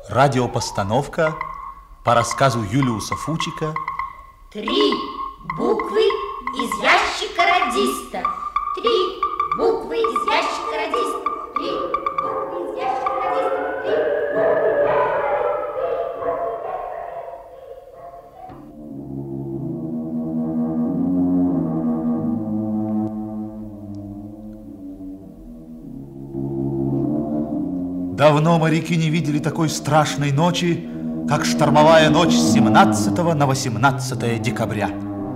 Радиопостановка по рассказу Юлиуса Фучика. 3 буквы из ящика радиста. 3 буквы из ящика радиста. 3 буквы из ящика радиста. 3 буквы. Давно моряки не видели такой страшной ночи, как штормовая ночь с 17 на 18 декабря.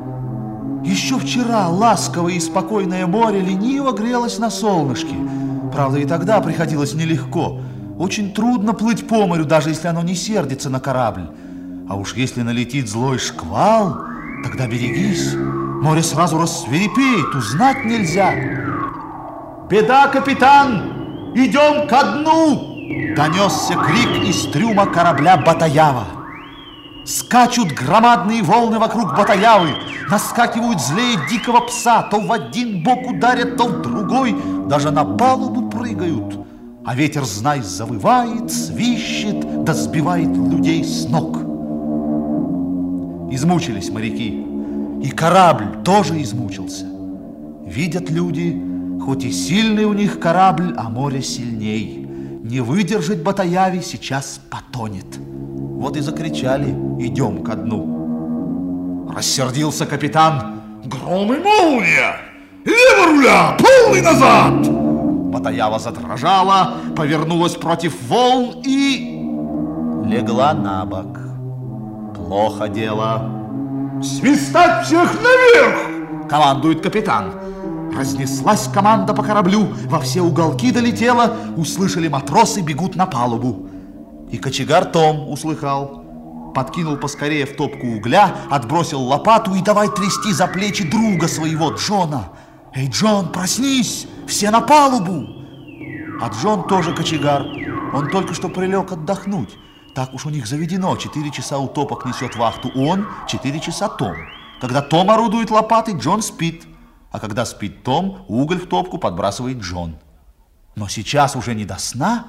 Еще вчера ласковое и спокойное море лениво грелось на солнышке. Правда, и тогда приходилось нелегко. Очень трудно плыть по морю, даже если оно не сердится на корабль. А уж если налетит злой шквал, тогда берегись. Море сразу рассвирепеет, узнать нельзя. «Беда, капитан! Идем ко дну!» Донесся крик из трюма корабля Батаява. Скачут громадные волны вокруг Батаявы, наскакивают злее дикого пса, то в один бок ударят, то в другой, даже на палубу прыгают. А ветер, знай, завывает, свищет, да сбивает людей с ног. Измучились моряки, и корабль тоже измучился. Видят люди, хоть и сильный у них корабль, а море сильней. Не выдержать Батаяве, сейчас потонет. Вот и закричали: идем ко дну. Рассердился капитан: гром и молния! Лево руля, полный назад! Батаява задрожала, повернулась против волн и легла на бок. Плохо дело. «Свистать всех наверх!» командует капитан. Разнеслась команда по кораблю, во все уголки долетела, услышали матросы, бегут на палубу. И кочегар Том услыхал, подкинул поскорее в топку угля, отбросил лопату и давай трясти за плечи друга своего, Джона. «Эй, Джон, проснись, все на палубу!» А Джон тоже кочегар, он только что прилег отдохнуть. Так уж у них заведено, 4 часа у топок несет вахту он, 4 часа Том. Когда Том орудует лопатой, Джон спит. А когда спит Том, уголь в топку подбрасывает Джон. Но сейчас уже не до сна.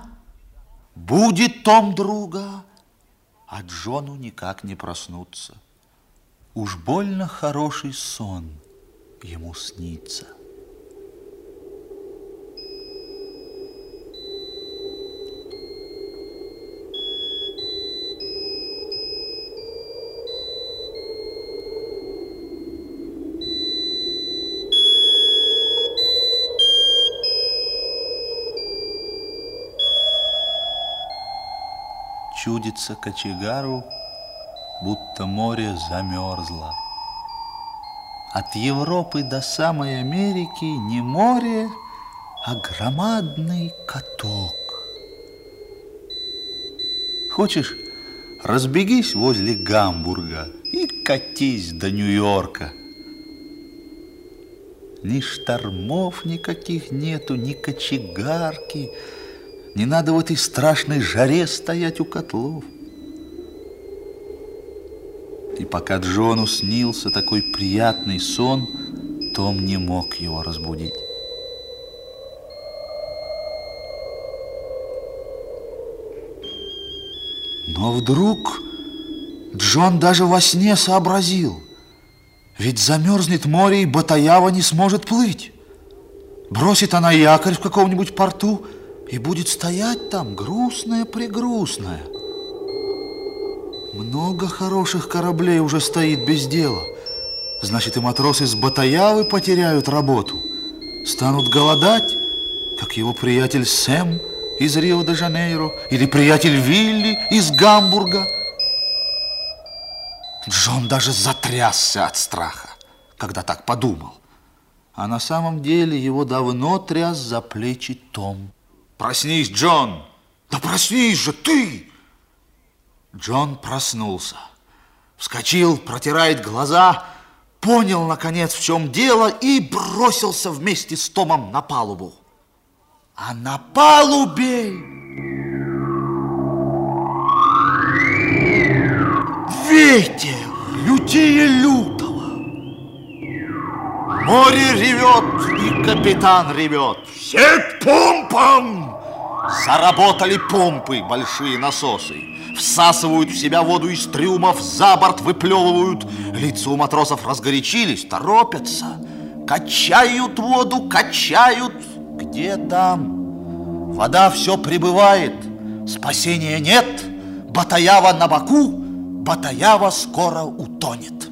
Будет Том друга, а Джону никак не проснуться. Уж больно хороший сон ему снится. Чудится кочегару, будто море замерзло. От Европы до самой Америки не море, а громадный каток. Хочешь, разбегись возле Гамбурга и катись до Нью-Йорка. Ни штормов никаких нету, ни кочегарки. Не надо в этой страшной жаре стоять у котлов. И пока Джону снился такой приятный сон, Том не мог его разбудить. Но вдруг Джон даже во сне сообразил, ведь замерзнет море, и Батаява не сможет плыть. Бросит она якорь в каком-нибудь порту и будет стоять там, грустная-прегрустная. Много хороших кораблей уже стоит без дела. Значит, и матросы с Батаявы потеряют работу. Станут голодать, как его приятель Сэм из Рио-де-Жанейро или приятель Вилли из Гамбурга. Джон даже затрясся от страха, когда так подумал. А на самом деле его давно тряс за плечи Том. «Проснись, Джон!» «Да проснись же ты!» Джон проснулся. Вскочил, протирает глаза, понял, наконец, в чем дело, и бросился вместе с Томом на палубу. А на палубе ветер лютее лютого. Море ревет, и капитан ревет. «Все к помпам! Заработали помпы, большие насосы. Всасывают в себя воду из трюмов, за борт выплевывают. Лица у матросов разгорячились, торопятся. Качают воду, качают. Где там? Вода все прибывает. Спасения нет. Батаява на боку. Батаява скоро утонет.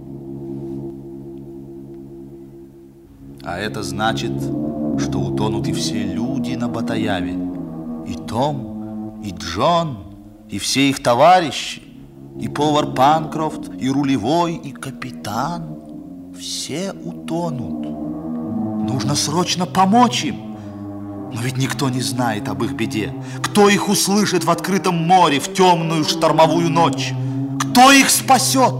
А это значит, что утонут и все люди на Батаяве. И Том, и Джон, и все их товарищи, и повар Панкрофт, и рулевой, и капитан. Все утонут. Нужно срочно помочь им. Но ведь никто не знает об их беде. Кто их услышит в открытом море в темную штормовую ночь? Кто их спасет?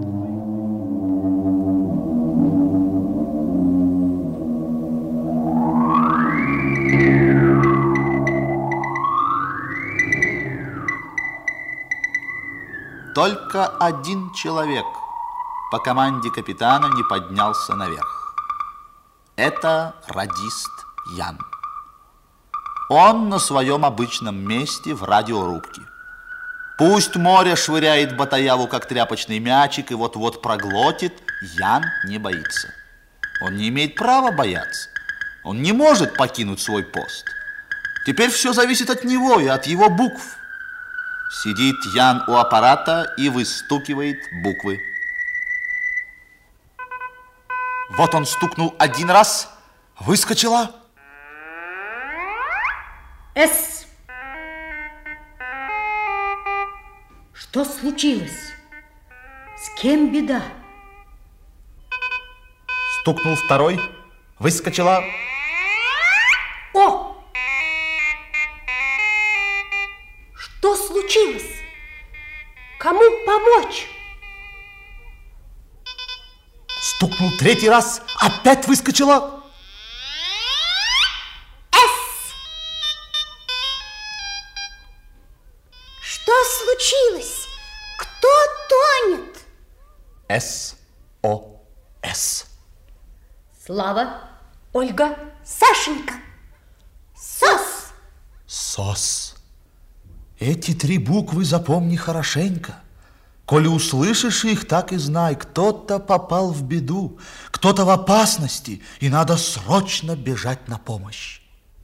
Только один человек по команде капитана не поднялся наверх. Это радист Ян. Он на своем обычном месте в радиорубке. Пусть море швыряет Батаяву, как тряпочный мячик, и вот-вот проглотит, Ян не боится. Он не имеет права бояться. Он не может покинуть свой пост. Теперь все зависит от него и от его букв. Сидит Ян у аппарата и выстукивает буквы. Вот он стукнул один раз, выскочила С. Что случилось? С кем беда? Стукнул второй, выскочила О! Что случилось? Кому помочь? Стукнул третий раз, опять выскочила С. Что случилось? Кто тонет? СОС. Слава, Ольга, Сашенька. СОС. СОС. Эти три буквы запомни хорошенько. Коли услышишь их, так и знай, кто-то попал в беду, кто-то в опасности, и надо срочно бежать на помощь.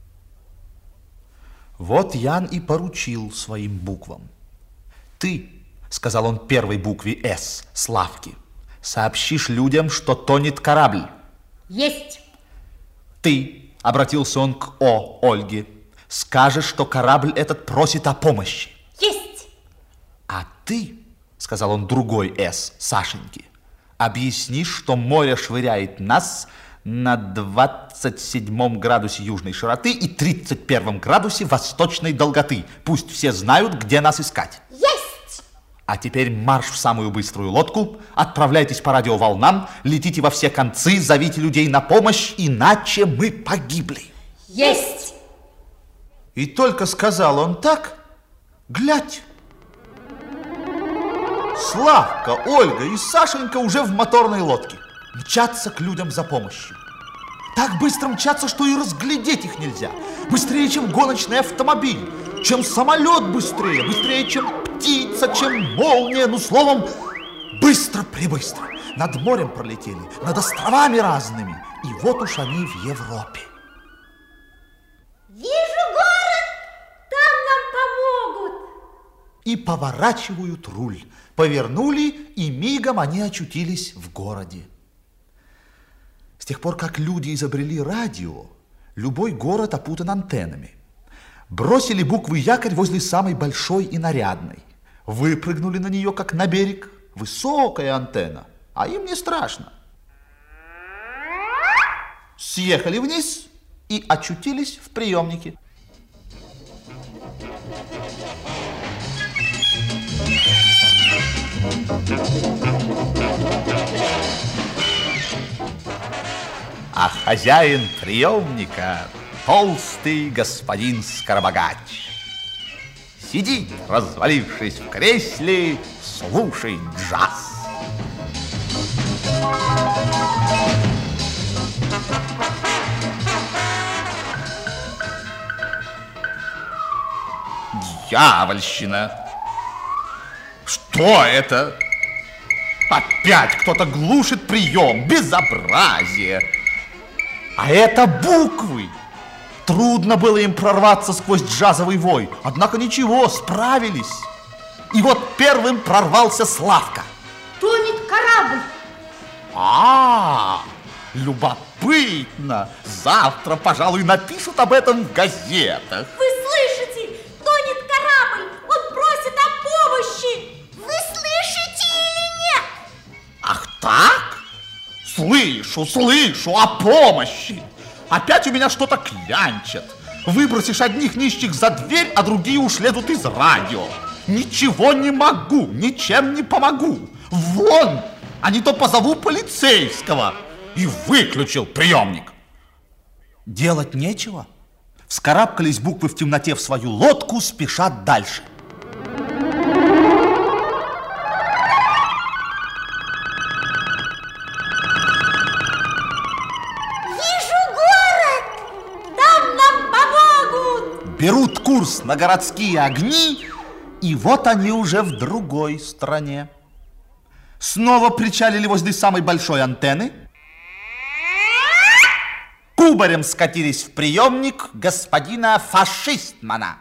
Вот Ян и поручил своим буквам. Ты, сказал он первой букве «С», Славке, сообщишь людям, что тонет корабль. Есть. Ты, обратился он к О, Ольге, скажешь, что корабль этот просит о помощи. Есть. А ты, сказал он другой «С», Сашеньке, объяснишь, что море швыряет нас на 27 градусе южной широты и 31 градусе восточной долготы. Пусть все знают, где нас искать. Есть. А теперь марш в самую быструю лодку, отправляйтесь по радиоволнам, летите во все концы, зовите людей на помощь, иначе мы погибли. Есть. И только сказал он так, глядь, Славка, Ольга и Сашенька уже в моторной лодке. Мчатся к людям за помощью. Так быстро мчатся, что и разглядеть их нельзя. Быстрее, чем гоночный автомобиль, чем самолет быстрее, быстрее, чем птица, чем молния. Ну, словом, быстро-пребыстро. Над морем пролетели, над островами разными. И вот уж они в Европе. Вижу город, там нам помогут. И поворачивают руль. Повернули, и мигом они очутились в городе. С тех пор, как люди изобрели радио, любой город опутан антеннами. Бросили буквы якорь возле самой большой и нарядной. Выпрыгнули на нее, как на берег. Высокая антенна, а им не страшно. Съехали вниз и очутились в приемнике. А хозяин приемника толстый господин Скоробогач сидит, развалившись в кресле, слушает джаз. дьявольщина. Что это? Опять кто-то глушит прием. Безобразие. А это буквы. Трудно было им прорваться сквозь джазовый вой. Однако ничего, справились. И вот первым прорвался Славка. Тонет корабль. Любопытно. Завтра, пожалуй, напишут об этом в газетах. Вы слышите? Тонет корабль. Он просит о помощи. Вы слышите или нет? Ах так? Слышу о помощи. Опять у меня что-то клянчат. Выбросишь одних нищих за дверь, а другие уж лезут из радио. Ничего не могу, ничем не помогу. Вон, а не то позову полицейского. И выключил приемник. Делать нечего. Вскарабкались буквы в темноте в свою лодку, спешат дальше. Берут курс на городские огни, и вот они уже в другой стране. Снова причалили возле самой большой антенны. Кубарем скатились в приемник господина Фашистмана.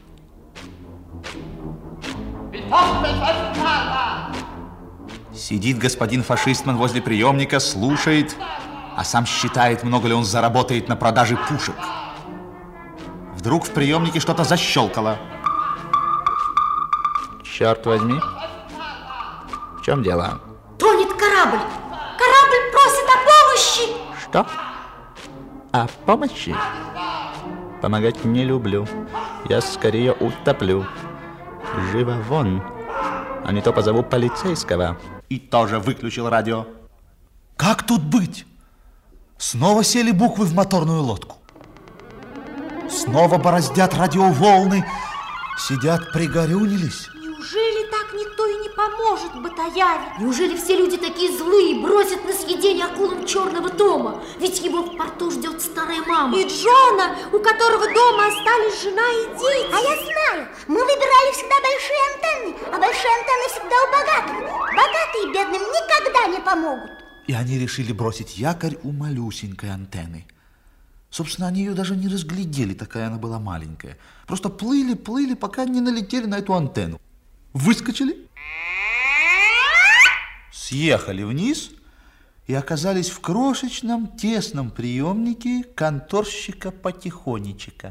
Сидит господин Фашистман возле приемника, слушает, а сам считает, много ли он заработает на продаже пушек. Вдруг в приемнике что-то защелкало. Черт возьми. В чем дело? Тонет корабль. Корабль просит о помощи. Что? О помощи? Помогать не люблю. Я скорее утоплю. Живо вон. А не то позову полицейского. И тоже выключил радио. Как тут быть? Снова сели буквы в моторную лодку. Снова бороздят радиоволны, сидят, пригорюнились. Неужели так никто и не поможет Батаяве? Неужели все люди такие злые, бросят на съедение акулам Черного дома? Ведь его в порту ждет старая мама. И Джона, у которого дома остались жена и дети. А я знаю, мы выбирали всегда большие антенны, а большие антенны всегда у богатых. Богатые бедным никогда не помогут. И они решили бросить якорь у малюсенькой антенны. Собственно, они ее даже не разглядели, такая она была маленькая. Просто плыли, пока не налетели на эту антенну. Выскочили, съехали вниз и оказались в крошечном, тесном приемнике конторщика Потихонечка.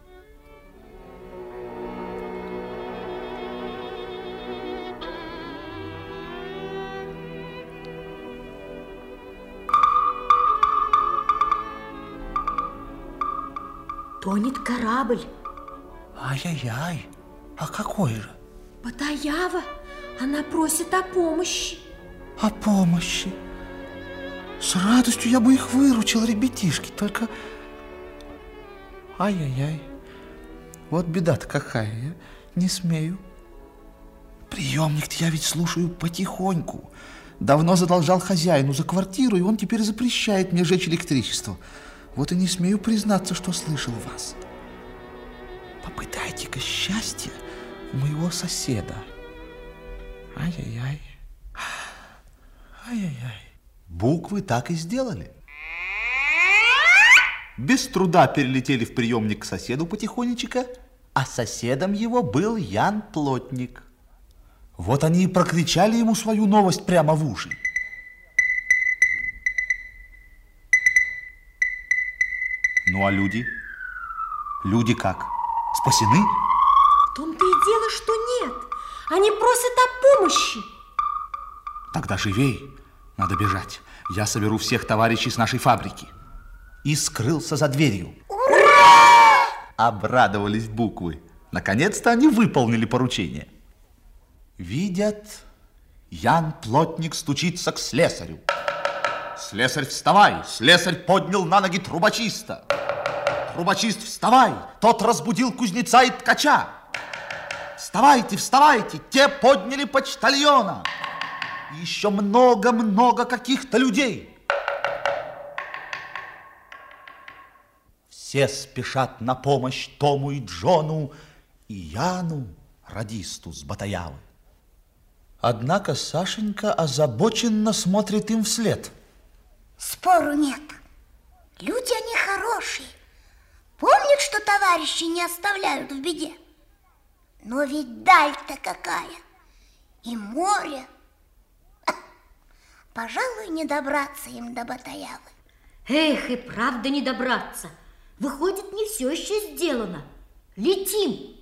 Тонет корабль. Ай-яй-яй, а какой же? Батаява, она просит о помощи. О помощи? С радостью я бы их выручил, ребятишки, только... Ай-яй-яй, вот беда-то какая, я не смею. Приемник-то я ведь слушаю потихоньку. Давно задолжал хозяину за квартиру, и он теперь запрещает мне жечь электричество. Вот и не смею признаться, что слышал вас. Попытайте-ка счастье у моего соседа. Ай-яй-яй. Ай-яй-яй. Буквы так и сделали. Без труда перелетели в приемник к соседу Потихонечка, а соседом его был Ян Плотник. Вот они и прокричали ему свою новость прямо в уши. Ну а люди? Люди как? Спасены? В том-то и дело, что нет. Они просят о помощи. Тогда живей. Надо бежать. Я соберу всех товарищей с нашей фабрики. И скрылся за дверью. Ура! Обрадовались буквы. Наконец-то они выполнили поручение. Видят, Ян Плотник стучится к слесарю. Слесарь, вставай! Слесарь поднял на ноги трубочиста. Трубочист, вставай! Тот разбудил кузнеца и ткача. Вставайте, вставайте! Те подняли почтальона. И еще много-много каких-то людей. Все спешат на помощь Тому и Джону и Яну, радисту с Батаявы. Однако Сашенька озабоченно смотрит им вслед. Спору нет. Люди они хорошие. Помнят, что товарищи не оставляют в беде. Но ведь даль-то какая. И море. Пожалуй, не добраться им до Батаявы. Эх, и правда не добраться. Выходит, не все еще сделано. Летим.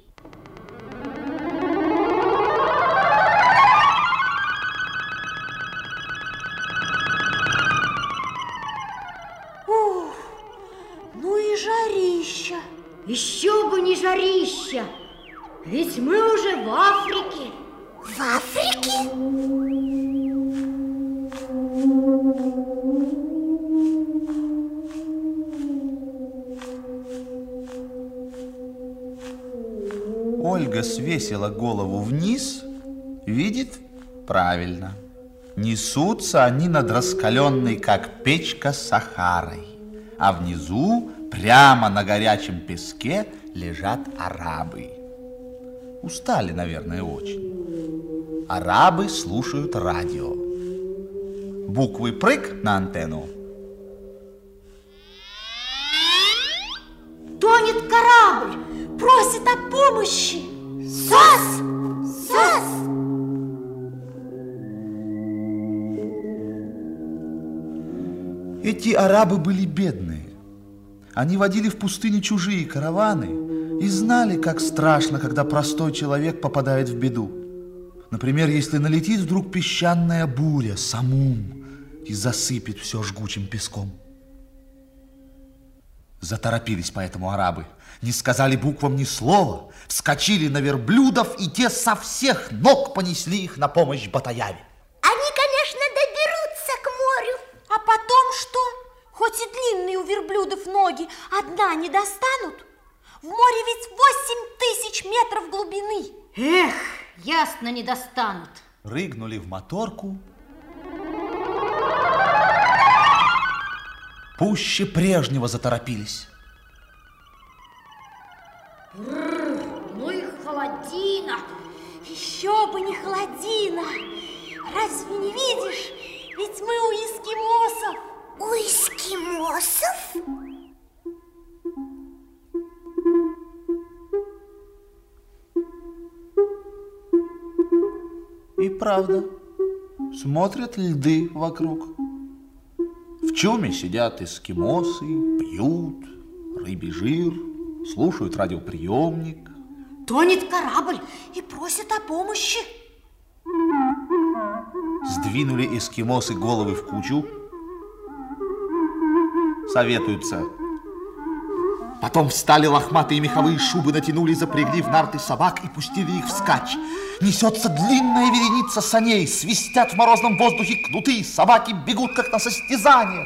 Ух, ну и жарища. Еще бы не жарища. Ведь мы уже в Африке. В Африке? Ольга свесила голову вниз, видит правильно. Несутся они над раскаленной, как печка, Сахарой. А внизу, прямо на горячем песке, лежат арабы. Устали, наверное, очень. Арабы слушают радио. Буквы прыг на антенну. Тонет корабль, просит о помощи. СОС! СОС! Эти арабы были бедные. Они водили в пустыне чужие караваны и знали, как страшно, когда простой человек попадает в беду. Например, если налетит вдруг песчаная буря, самум, и засыпет все жгучим песком. Заторопились поэтому арабы, не сказали буквам ни слова, вскочили на верблюдов, и те со всех ног понесли их на помощь Батаяве. Они, конечно, доберутся к морю. А потом что? Хоть и длинные у верблюдов ноги, одна не достанут? В море ведь 8000 метров глубины. Эх, ясно, не достанут. Прыгнули в моторку. Пуще прежнего заторопились. Ну и холодина. Еще бы не холодина. Разве не видишь? Ведь мы у эскимосов. У эскимосов? И правда, смотрят льды вокруг. В чуме сидят эскимосы, пьют рыбий жир, слушают радиоприемник. Тонет корабль и просит о помощи. Сдвинули эскимосы головы в кучу, советуются. Потом встали лохматые меховые шубы, натянули, запрягли в нарты собак и пустили их вскачь. Несется длинная вереница саней, свистят в морозном воздухе кнуты, собаки бегут, как на состязаниях.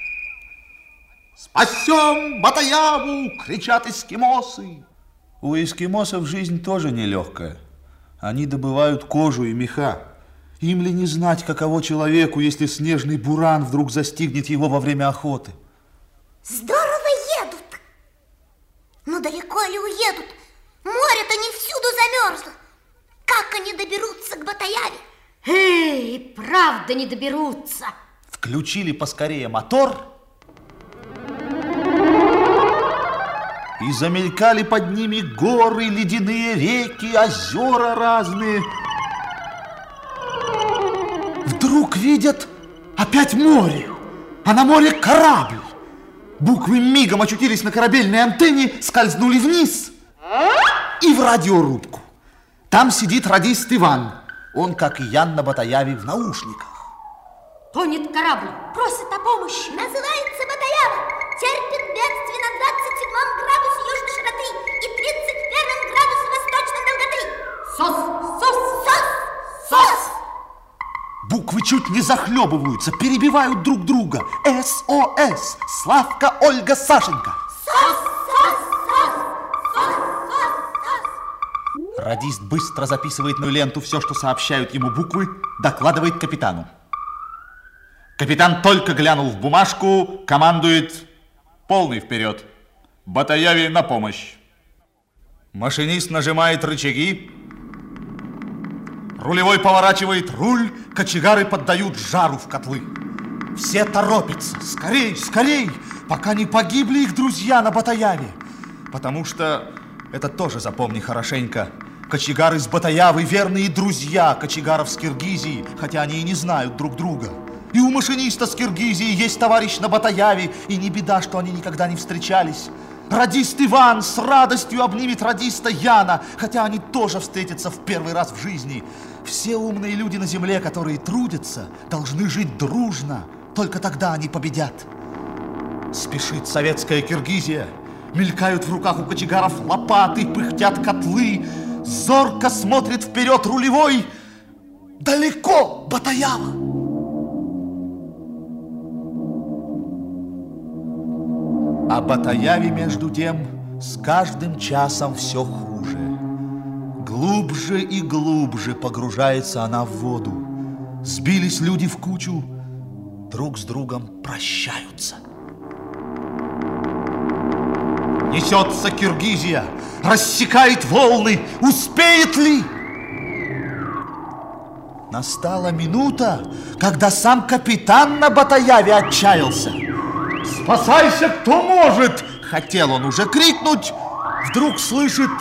«Спасем Батаяву!» — кричат эскимосы. У эскимосов жизнь тоже нелегкая. Они добывают кожу и меха. Им ли не знать, каково человеку, если снежный буран вдруг застигнет его во время охоты? Здорово едут. Но далеко ли уедут? Море-то не всюду замерзло. Как они доберутся к Батаяве? Эй, правда не доберутся. Включили поскорее мотор и замелькали под ними горы, ледяные реки, озера разные. Вдруг видят опять море, а на море корабль. Буквы мигом очутились на корабельной антенне, скользнули вниз и в радиорубку. Там сидит радист Иван. Он, как и Ян на Батаяве, в наушниках. Тонет корабль. Просит о помощи. Называется Батаява. Терпит бедствие на 27 градусе южной широты и 31 градусе восточной долготы. СОС! СОС! СОС! СОС! Буквы чуть не захлебываются, перебивают друг друга. СОС. Славка, Ольга, Сашенька. СОС! СОС! СОС! СОС! СОС! СОС! Радист быстро записывает на ленту все, что сообщают ему буквы, докладывает капитану. Капитан только глянул в бумажку, командует: полный вперед. Батаяве на помощь. Машинист нажимает рычаги, рулевой поворачивает руль, кочегары поддают жару в котлы. Все торопятся, скорей, скорей, пока не погибли их друзья на Батаяве. Потому что, это тоже запомни хорошенько, кочегары с Батаявы верные друзья кочегаров с Киргизии, хотя они и не знают друг друга. И у машиниста с Киргизии есть товарищ на Батаяве, и не беда, что они никогда не встречались. Радист Иван с радостью обнимет радиста Яна, хотя они тоже встретятся в первый раз в жизни. Все умные люди на земле, которые трудятся, должны жить дружно, только тогда они победят. Спешит советская Киргизия, мелькают в руках у кочегаров лопаты, пыхтят котлы, зорко смотрит вперед рулевой. Далеко Батаява! А Батаяве, между тем, с каждым часом все хуже. Глубже и глубже погружается она в воду. Сбились люди в кучу, друг с другом прощаются. Несется Киргизия, рассекает волны, успеет ли? Настала минута, когда сам капитан на Батаяве отчаялся. «Спасайся, кто может!» Хотел он уже крикнуть, вдруг слышит: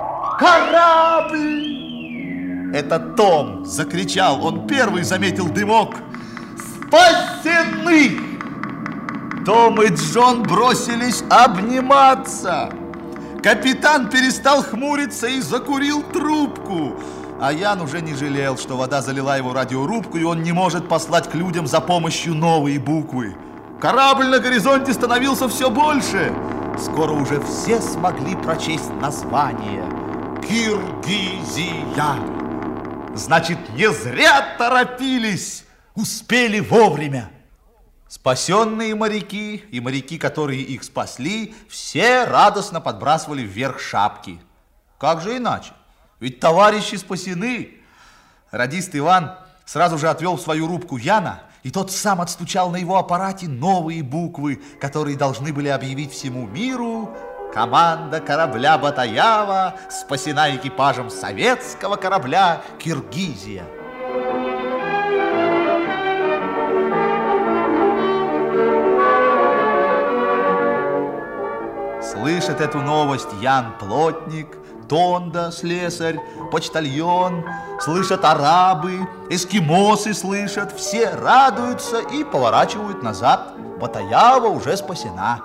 «Корабль!» Это Том закричал, он первый заметил дымок. «Спасены!» Том и Джон бросились обниматься. Капитан перестал хмуриться и закурил трубку. А Ян уже не жалел, что вода залила его радиорубку, и он не может послать к людям за помощью новые буквы. Корабль на горизонте становился все больше. Скоро уже все смогли прочесть название: Киргизия. Значит, не зря торопились, успели вовремя. Спасенные моряки и моряки, которые их спасли, все радостно подбрасывали вверх шапки. Как же иначе? Ведь товарищи спасены. Радист Иван сразу же отвел в свою рубку Яна, и тот сам отстучал на его аппарате новые буквы, которые должны были объявить всему миру: команда корабля Батаява спасена экипажем советского корабля Киргизия. Слышит эту новость Ян Плотник, Тонда, слесарь, почтальон, слышат арабы, эскимосы слышат, все радуются и поворачивают назад. Батаява уже спасена.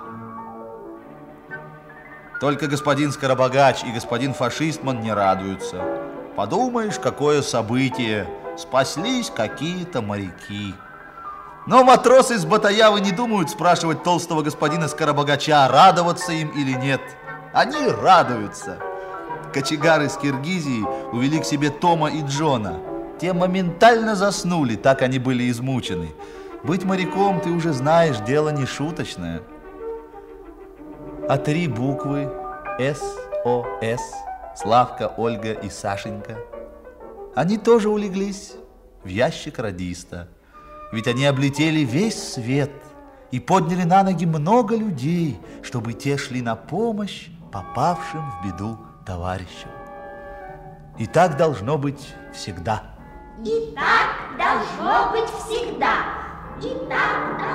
Только господин Скоробогач и господин Фашистман не радуются. Подумаешь, какое событие, спаслись какие-то моряки. Но матросы с Батаявы не думают спрашивать толстого господина Скоробогача, радоваться им или нет. Они радуются. Кочегары с Киргизии увели к себе Тома и Джона. Те моментально заснули, так они были измучены. Быть моряком, ты уже знаешь, дело не шуточное. А 3 буквы СОС, Славка, Ольга и Сашенька, они тоже улеглись в ящик радиста. Ведь они облетели весь свет и подняли на ноги много людей, чтобы те шли на помощь попавшим в беду товарищам. И так должно быть всегда. И так должно быть всегда. И так должно